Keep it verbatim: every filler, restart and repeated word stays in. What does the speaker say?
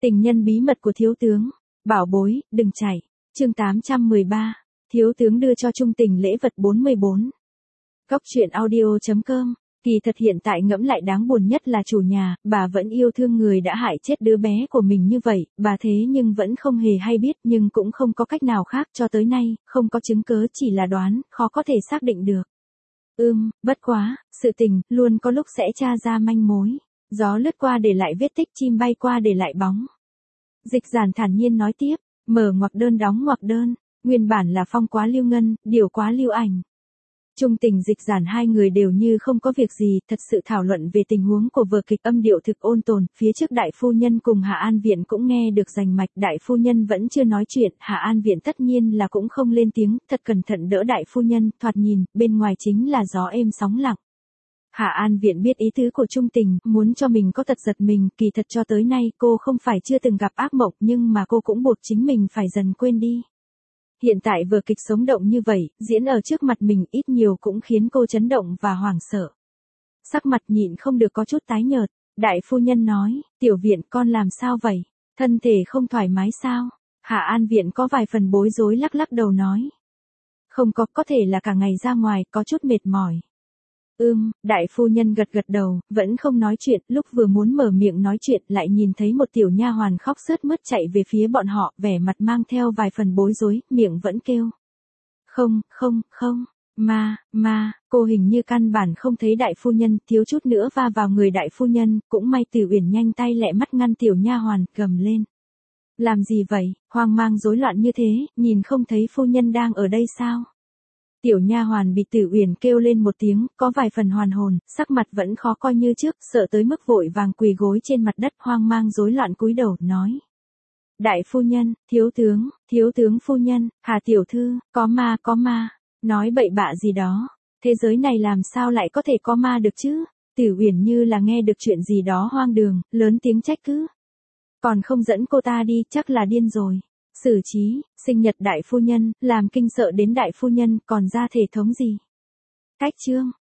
Tình nhân bí mật của thiếu tướng. Bảo bối, đừng chạy. Chương tám trăm mười ba. Thiếu tướng đưa cho Trung Tình lễ vật bốn mươi bốn. Góc truyện audio chấm com. Kỳ thật hiện tại ngẫm lại đáng buồn nhất là chủ nhà, bà vẫn yêu thương người đã hại chết đứa bé của mình như vậy, bà thế nhưng vẫn không hề hay biết, nhưng cũng không có cách nào khác cho tới nay, không có chứng cớ, chỉ là đoán, khó có thể xác định được. Ưm, bất quá, sự tình, luôn có lúc sẽ tra ra manh mối. Gió lướt qua để lại vết tích, chim bay qua để lại bóng. Dịch Giản thản nhiên nói tiếp, mở ngoặc đơn đóng ngoặc đơn, nguyên bản là phong quá lưu ngân, điều quá lưu ảnh. Trung Tình Dịch Giản hai người đều như không có việc gì, thật sự thảo luận về tình huống của vở kịch, âm điệu thực ôn tồn, phía trước đại phu nhân cùng Hạ An Viện cũng nghe được rành mạch, đại phu nhân vẫn chưa nói chuyện, Hạ An Viện tất nhiên là cũng không lên tiếng, thật cẩn thận đỡ đại phu nhân, thoạt nhìn, bên ngoài chính là gió êm sóng lặng. Hạ An Viện biết ý tứ của Trung Tình, muốn cho mình có tật giật mình, kỳ thật cho tới nay cô không phải chưa từng gặp ác mộng, nhưng mà cô cũng buộc chính mình phải dần quên đi. Hiện tại vở kịch sống động như vậy, diễn ở trước mặt mình ít nhiều cũng khiến cô chấn động và hoảng sợ. Sắc mặt nhịn không được có chút tái nhợt, đại phu nhân nói, Tiểu Viện con làm sao vậy? Thân thể không thoải mái sao? Hạ An Viện có vài phần bối rối lắc lắc đầu nói. Không có, có thể là cả ngày ra ngoài, có chút mệt mỏi. Ưm, đại phu nhân gật gật đầu, vẫn không nói chuyện, lúc vừa muốn mở miệng nói chuyện lại nhìn thấy một tiểu nha hoàn khóc sướt mướt chạy về phía bọn họ, vẻ mặt mang theo vài phần bối rối, miệng vẫn kêu. Không, không, không, ma, ma, cô hình như căn bản không thấy đại phu nhân, thiếu chút nữa va vào người đại phu nhân, cũng may Tử Uyển nhanh tay lẹ mắt ngăn tiểu nha hoàn, gầm lên. Làm gì vậy, hoang mang rối loạn như thế, nhìn không thấy phu nhân đang ở đây sao? Tiểu nha hoàn bị Tử Uyển kêu lên một tiếng, có vài phần hoàn hồn, sắc mặt vẫn khó coi như trước, sợ tới mức vội vàng quỳ gối trên mặt đất, hoang mang rối loạn cúi đầu, nói. Đại phu nhân, thiếu tướng, thiếu tướng phu nhân, Hà tiểu thư, có ma, có ma, nói bậy bạ gì đó, thế giới này làm sao lại có thể có ma được chứ? Tử Uyển như là nghe được chuyện gì đó hoang đường, lớn tiếng trách cứ. Còn không dẫn cô ta đi, chắc là điên rồi. Xử trí, sinh nhật đại phu nhân, làm kinh sợ đến đại phu nhân, còn ra thể thống gì? Cách chương,